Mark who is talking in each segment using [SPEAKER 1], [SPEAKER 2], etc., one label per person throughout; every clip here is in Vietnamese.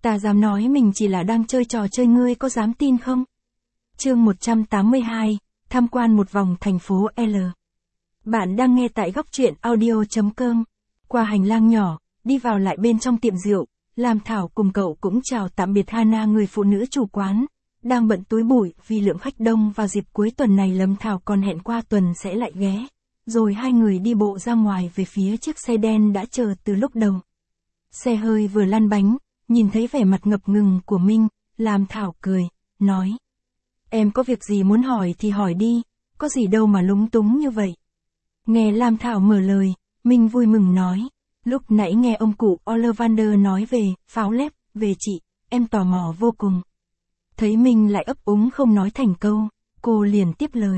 [SPEAKER 1] Ta dám nói mình chỉ là đang chơi trò chơi, ngươi có dám tin không? Chương 182, tham quan một vòng thành phố L. Bạn đang nghe tại góc truyện audio.com. Qua hành lang nhỏ, đi vào lại bên trong tiệm rượu, Lam Thảo cùng cậu cũng chào tạm biệt Hana, người phụ nữ chủ quán. Đang bận túi bụi vì lượng khách đông vào dịp cuối tuần này, Lâm Thảo còn hẹn qua tuần sẽ lại ghé. Rồi hai người đi bộ ra ngoài về phía chiếc xe đen đã chờ từ lúc đầu. Xe hơi vừa lăn bánh, nhìn thấy vẻ mặt ngập ngừng của Minh, Lam Thảo cười, nói. Em có việc gì muốn hỏi thì hỏi đi, có gì đâu mà lúng túng như vậy. Nghe Lam Thảo mở lời, Minh vui mừng nói. Lúc nãy nghe ông cụ Ollivander nói về pháo lép, về chị, em tò mò vô cùng. Thấy Minh lại ấp úng không nói thành câu, cô liền tiếp lời.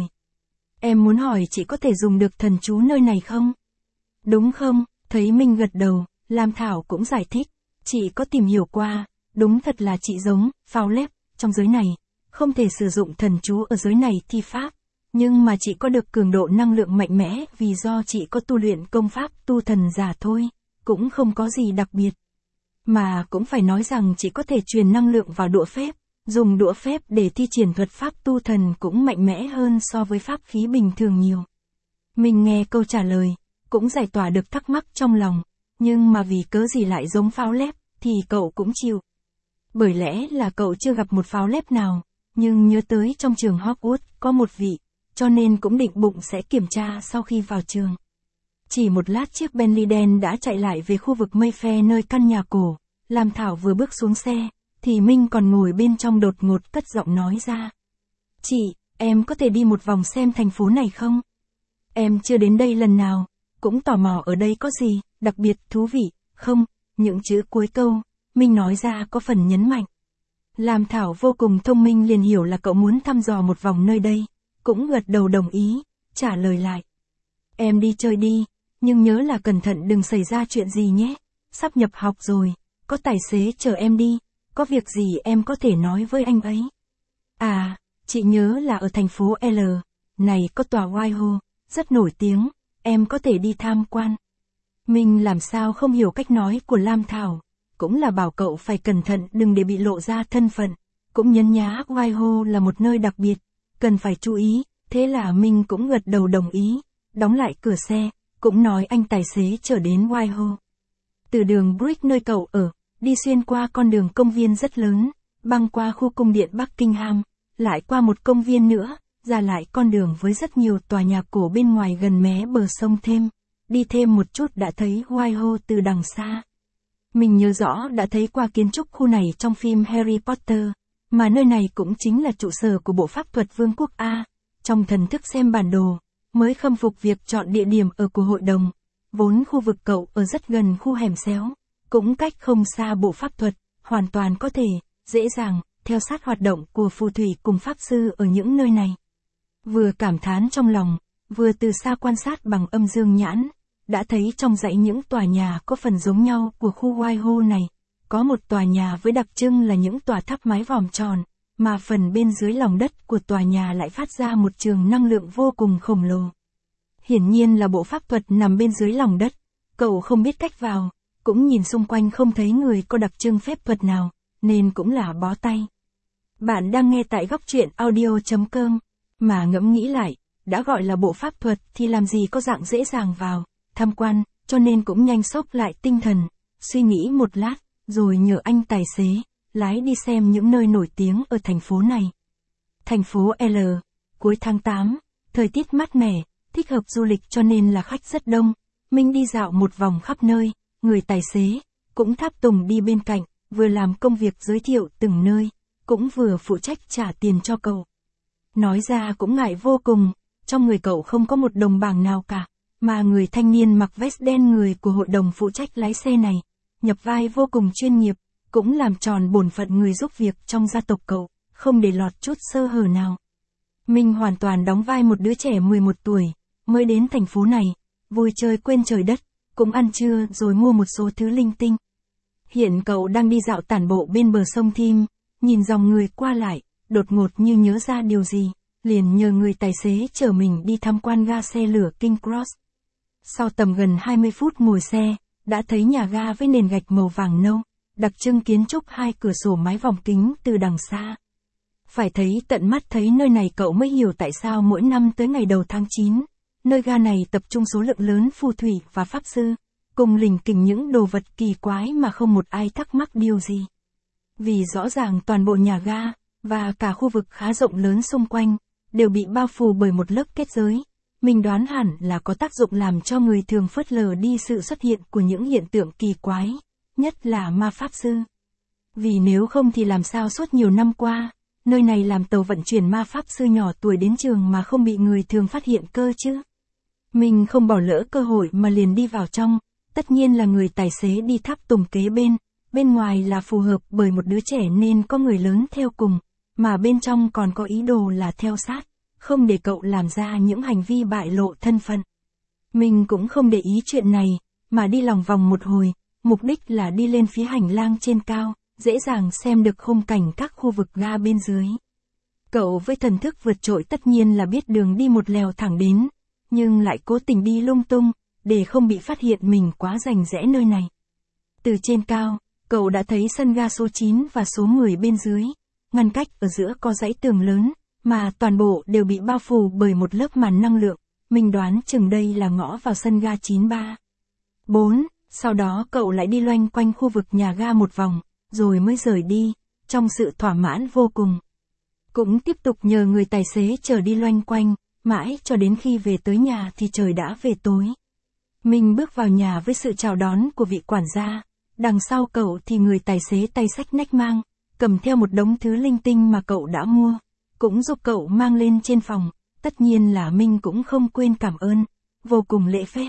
[SPEAKER 1] Em muốn hỏi chị có thể dùng được thần chú nơi này không? Đúng không? Thấy Minh gật đầu, Lam Thảo cũng giải thích. Chị có tìm hiểu qua, đúng thật là chị giống pháo lép trong giới này, không thể sử dụng thần chú ở giới này thi pháp. Nhưng mà chị có được cường độ năng lượng mạnh mẽ vì do chị có tu luyện công pháp tu thần giả thôi, cũng không có gì đặc biệt. Mà cũng phải nói rằng chị có thể truyền năng lượng vào đũa phép, dùng đũa phép để thi triển thuật pháp tu thần cũng mạnh mẽ hơn so với pháp khí bình thường nhiều. Mình nghe câu trả lời, cũng giải tỏa được thắc mắc trong lòng, nhưng mà vì cớ gì lại giống pháo lép, thì cậu cũng chịu. Bởi lẽ là cậu chưa gặp một pháo lép nào, nhưng nhớ tới trong trường Hogwarts có một vị, cho nên cũng định bụng sẽ kiểm tra sau khi vào trường. Chỉ một lát chiếc Bentley đen đã chạy lại về khu vực Mayfair nơi căn nhà cổ. Lam Thảo vừa bước xuống xe, thì Minh còn ngồi bên trong đột ngột cất giọng nói ra. Chị, em có thể đi một vòng xem thành phố này không? Em chưa đến đây lần nào, cũng tò mò ở đây có gì đặc biệt thú vị, không? Những chữ cuối câu, Minh nói ra có phần nhấn mạnh. Lam Thảo vô cùng thông minh liền hiểu là cậu muốn thăm dò một vòng nơi đây, cũng gật đầu đồng ý, trả lời lại. Em đi chơi đi, nhưng nhớ là cẩn thận đừng xảy ra chuyện gì nhé, sắp nhập học rồi, có tài xế chờ em đi, có việc gì em có thể nói với anh ấy. À, chị nhớ là ở thành phố L, này có tòa Whitehall, rất nổi tiếng, em có thể đi tham quan. Mình làm sao không hiểu cách nói của Lam Thảo, cũng là bảo cậu phải cẩn thận đừng để bị lộ ra thân phận, cũng nhấn nhá Whitehall là một nơi đặc biệt, cần phải chú ý, thế là mình cũng gật đầu đồng ý, đóng lại cửa xe, cũng nói anh tài xế chở đến Whitehall. Từ đường Brick nơi cậu ở, đi xuyên qua con đường công viên rất lớn, băng qua khu cung điện Buckingham, lại qua một công viên nữa, ra lại con đường với rất nhiều tòa nhà cổ bên ngoài gần mé bờ sông thêm. Đi thêm một chút đã thấy Whitehall từ đằng xa. Mình nhớ rõ đã thấy qua kiến trúc khu này trong phim Harry Potter, mà nơi này cũng chính là trụ sở của bộ pháp thuật Vương quốc A. Trong thần thức xem bản đồ, mới khâm phục việc chọn địa điểm ở của hội đồng. Vốn khu vực cậu ở rất gần khu hẻm xéo, cũng cách không xa bộ pháp thuật, hoàn toàn có thể, dễ dàng, theo sát hoạt động của phù thủy cùng pháp sư ở những nơi này. Vừa cảm thán trong lòng, vừa từ xa quan sát bằng âm dương nhãn, đã thấy trong dãy những tòa nhà có phần giống nhau của khu Whitehall này, có một tòa nhà với đặc trưng là những tòa tháp mái vòm tròn, mà phần bên dưới lòng đất của tòa nhà lại phát ra một trường năng lượng vô cùng khổng lồ. Hiển nhiên là bộ pháp thuật nằm bên dưới lòng đất, cậu không biết cách vào, cũng nhìn xung quanh không thấy người có đặc trưng phép thuật nào, nên cũng là bó tay. Bạn đang nghe tại góc truyện audio.com, mà ngẫm nghĩ lại, đã gọi là bộ pháp thuật thì làm gì có dạng dễ dàng vào, tham quan, cho nên cũng nhanh xốc lại tinh thần, suy nghĩ một lát, rồi nhờ anh tài xế, lái đi xem những nơi nổi tiếng ở thành phố này. Thành phố L, cuối tháng 8, thời tiết mát mẻ, thích hợp du lịch cho nên là khách rất đông. Mình đi dạo một vòng khắp nơi, người tài xế, cũng tháp tùng đi bên cạnh, vừa làm công việc giới thiệu từng nơi, cũng vừa phụ trách trả tiền cho cậu. Nói ra cũng ngại vô cùng, trong người cậu không có một đồng bảng nào cả, mà người thanh niên mặc vest đen người của hội đồng phụ trách lái xe này, nhập vai vô cùng chuyên nghiệp, cũng làm tròn bổn phận người giúp việc trong gia tộc cậu, không để lọt chút sơ hở nào. Mình hoàn toàn đóng vai một đứa trẻ 11 tuổi, mới đến thành phố này, vui chơi quên trời đất, cũng ăn trưa rồi mua một số thứ linh tinh. Hiện cậu đang đi dạo tản bộ bên bờ sông Thim, nhìn dòng người qua lại, đột ngột như nhớ ra điều gì, liền nhờ người tài xế chở mình đi tham quan ga xe lửa King Cross. Sau tầm gần 20 phút ngồi xe, đã thấy nhà ga với nền gạch màu vàng nâu, đặc trưng kiến trúc hai cửa sổ mái vòng kính từ đằng xa. Phải thấy tận mắt thấy nơi này cậu mới hiểu tại sao mỗi năm tới ngày đầu tháng 9, nơi ga này tập trung số lượng lớn phù thủy và pháp sư, cùng lình kình những đồ vật kỳ quái mà không một ai thắc mắc điều gì. Vì rõ ràng toàn bộ nhà ga, và cả khu vực khá rộng lớn xung quanh, đều bị bao phủ bởi một lớp kết giới. Mình đoán hẳn là có tác dụng làm cho người thường phớt lờ đi sự xuất hiện của những hiện tượng kỳ quái, nhất là ma pháp sư. Vì nếu không thì làm sao suốt nhiều năm qua, nơi này làm tàu vận chuyển ma pháp sư nhỏ tuổi đến trường mà không bị người thường phát hiện cơ chứ. Mình không bỏ lỡ cơ hội mà liền đi vào trong, tất nhiên là người tài xế đi tháp tùng kế bên ngoài là phù hợp bởi một đứa trẻ nên có người lớn theo cùng, mà bên trong còn có ý đồ là theo sát, không để cậu làm ra những hành vi bại lộ thân phận. Mình cũng không để ý chuyện này, mà đi lòng vòng một hồi, mục đích là đi lên phía hành lang trên cao, dễ dàng xem được khung cảnh các khu vực ga bên dưới. Cậu với thần thức vượt trội tất nhiên là biết đường đi một lèo thẳng đến, nhưng lại cố tình đi lung tung, để không bị phát hiện mình quá rành rẽ nơi này. Từ trên cao, cậu đã thấy sân ga số 9 và số 10 bên dưới, ngăn cách ở giữa có dãy tường lớn, mà toàn bộ đều bị bao phủ bởi một lớp màn năng lượng. Mình đoán chừng đây là ngõ vào sân ga 93. 4. Sau đó cậu lại đi loanh quanh khu vực nhà ga một vòng, rồi mới rời đi, trong sự thỏa mãn vô cùng. Cũng tiếp tục nhờ người tài xế chở đi loanh quanh, mãi cho đến khi về tới nhà thì trời đã về tối. Mình bước vào nhà với sự chào đón của vị quản gia, đằng sau cậu thì người tài xế tay xách nách mang, cầm theo một đống thứ linh tinh mà cậu đã mua, cũng giúp cậu mang lên trên phòng, tất nhiên là Minh cũng không quên cảm ơn, vô cùng lễ phép.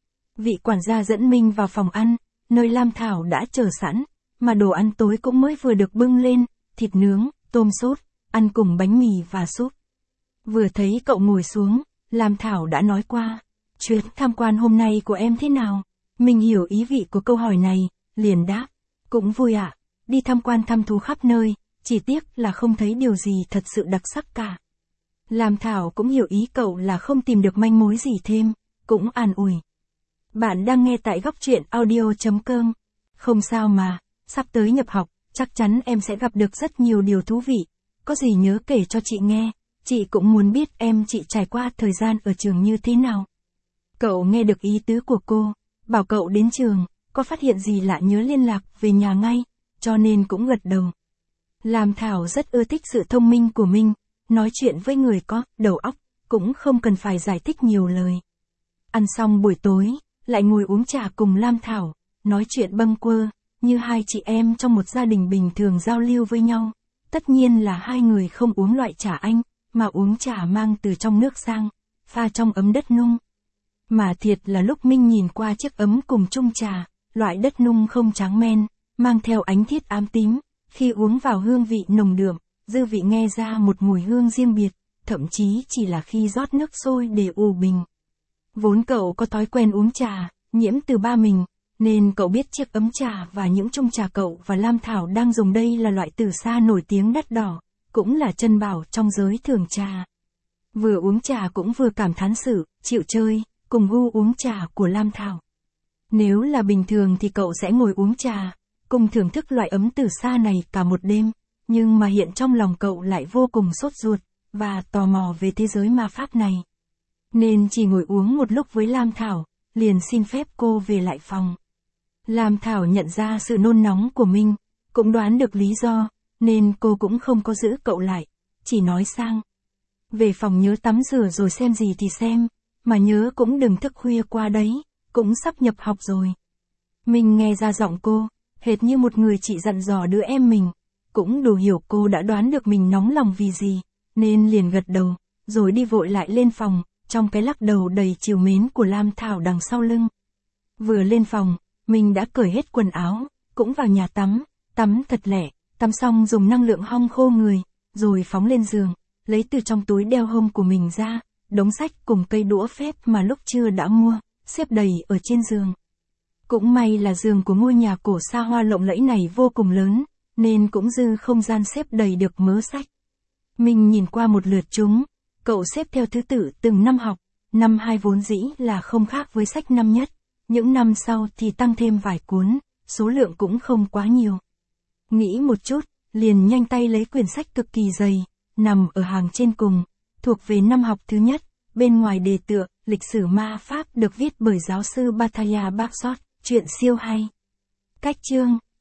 [SPEAKER 1] Vị quản gia dẫn Minh vào phòng ăn, nơi Lam Thảo đã chờ sẵn, mà đồ ăn tối cũng mới vừa được bưng lên, thịt nướng, tôm sốt, ăn cùng bánh mì và súp. Vừa thấy cậu ngồi xuống, Lam Thảo đã nói qua, chuyến tham quan hôm nay của em thế nào? Mình hiểu ý vị của câu hỏi này, liền đáp, cũng vui ạ, đi tham quan thăm thú khắp nơi, chỉ tiếc là không thấy điều gì thật sự đặc sắc cả. Lam Thảo cũng hiểu ý cậu là không tìm được manh mối gì thêm, cũng an ủi. Bạn đang nghe tại góc truyện audio.com. Không sao mà, sắp tới nhập học, chắc chắn em sẽ gặp được rất nhiều điều thú vị, có gì nhớ kể cho chị nghe, chị cũng muốn biết chị trải qua thời gian ở trường như thế nào. Cậu nghe được ý tứ của cô, bảo cậu đến trường, có phát hiện gì lạ nhớ liên lạc về nhà ngay, cho nên cũng gật đầu. Lam Thảo rất ưa thích sự thông minh của mình, nói chuyện với người có đầu óc, cũng không cần phải giải thích nhiều lời. Ăn xong buổi tối, lại ngồi uống trà cùng Lam Thảo, nói chuyện bâng quơ, như hai chị em trong một gia đình bình thường giao lưu với nhau. Tất nhiên là hai người không uống loại trà Anh, mà uống trà mang từ trong nước sang, pha trong ấm đất nung. Mà thiệt là lúc Minh nhìn qua chiếc ấm cùng chung trà, loại đất nung không trắng men, mang theo ánh thiết ám tím, khi uống vào hương vị nồng đượm, dư vị nghe ra một mùi hương riêng biệt, thậm chí chỉ là khi rót nước sôi để ủ bình. Vốn cậu có thói quen uống trà, nhiễm từ ba mình, nên cậu biết chiếc ấm trà và những chung trà cậu và Lam Thảo đang dùng đây là loại từ xa nổi tiếng đắt đỏ, cũng là chân bảo trong giới thưởng trà. Vừa uống trà cũng vừa cảm thán sự, chịu chơi, cùng gu uống trà của Lam Thảo. Nếu là bình thường thì cậu sẽ ngồi uống trà, cùng thưởng thức loại ấm từ xa này cả một đêm, nhưng mà hiện trong lòng cậu lại vô cùng sốt ruột, và tò mò về thế giới ma pháp này. Nên chỉ ngồi uống một lúc với Lam Thảo, liền xin phép cô về lại phòng. Lam Thảo nhận ra sự nôn nóng của mình, cũng đoán được lý do, nên cô cũng không có giữ cậu lại, chỉ nói sang. Về phòng nhớ tắm rửa rồi xem gì thì xem, mà nhớ cũng đừng thức khuya qua đấy, cũng sắp nhập học rồi. Mình nghe ra giọng cô, hệt như một người chị dặn dò đứa em mình, cũng đủ hiểu cô đã đoán được mình nóng lòng vì gì, nên liền gật đầu, rồi đi vội lại lên phòng, trong cái lắc đầu đầy trìu mến của Lam Thảo đằng sau lưng. Vừa lên phòng, mình đã cởi hết quần áo, cũng vào nhà tắm thật lẹ, tắm xong dùng năng lượng hong khô người, rồi phóng lên giường, lấy từ trong túi đeo hông của mình ra, đống sách cùng cây đũa phép mà lúc trưa đã mua, xếp đầy ở trên giường. Cũng may là giường của ngôi nhà cổ xa hoa lộng lẫy này vô cùng lớn, nên cũng dư không gian xếp đầy được mớ sách. Mình nhìn qua một lượt chúng, cậu xếp theo thứ tự từng năm học, năm 2 vốn dĩ là không khác với sách năm nhất, những năm sau thì tăng thêm vài cuốn, số lượng cũng không quá nhiều. Nghĩ một chút, liền nhanh tay lấy quyển sách cực kỳ dày, nằm ở hàng trên cùng, thuộc về năm học thứ nhất, bên ngoài đề tựa, lịch sử ma Pháp được viết bởi giáo sư Bataille Barksot, chuyện siêu hay. Cách chương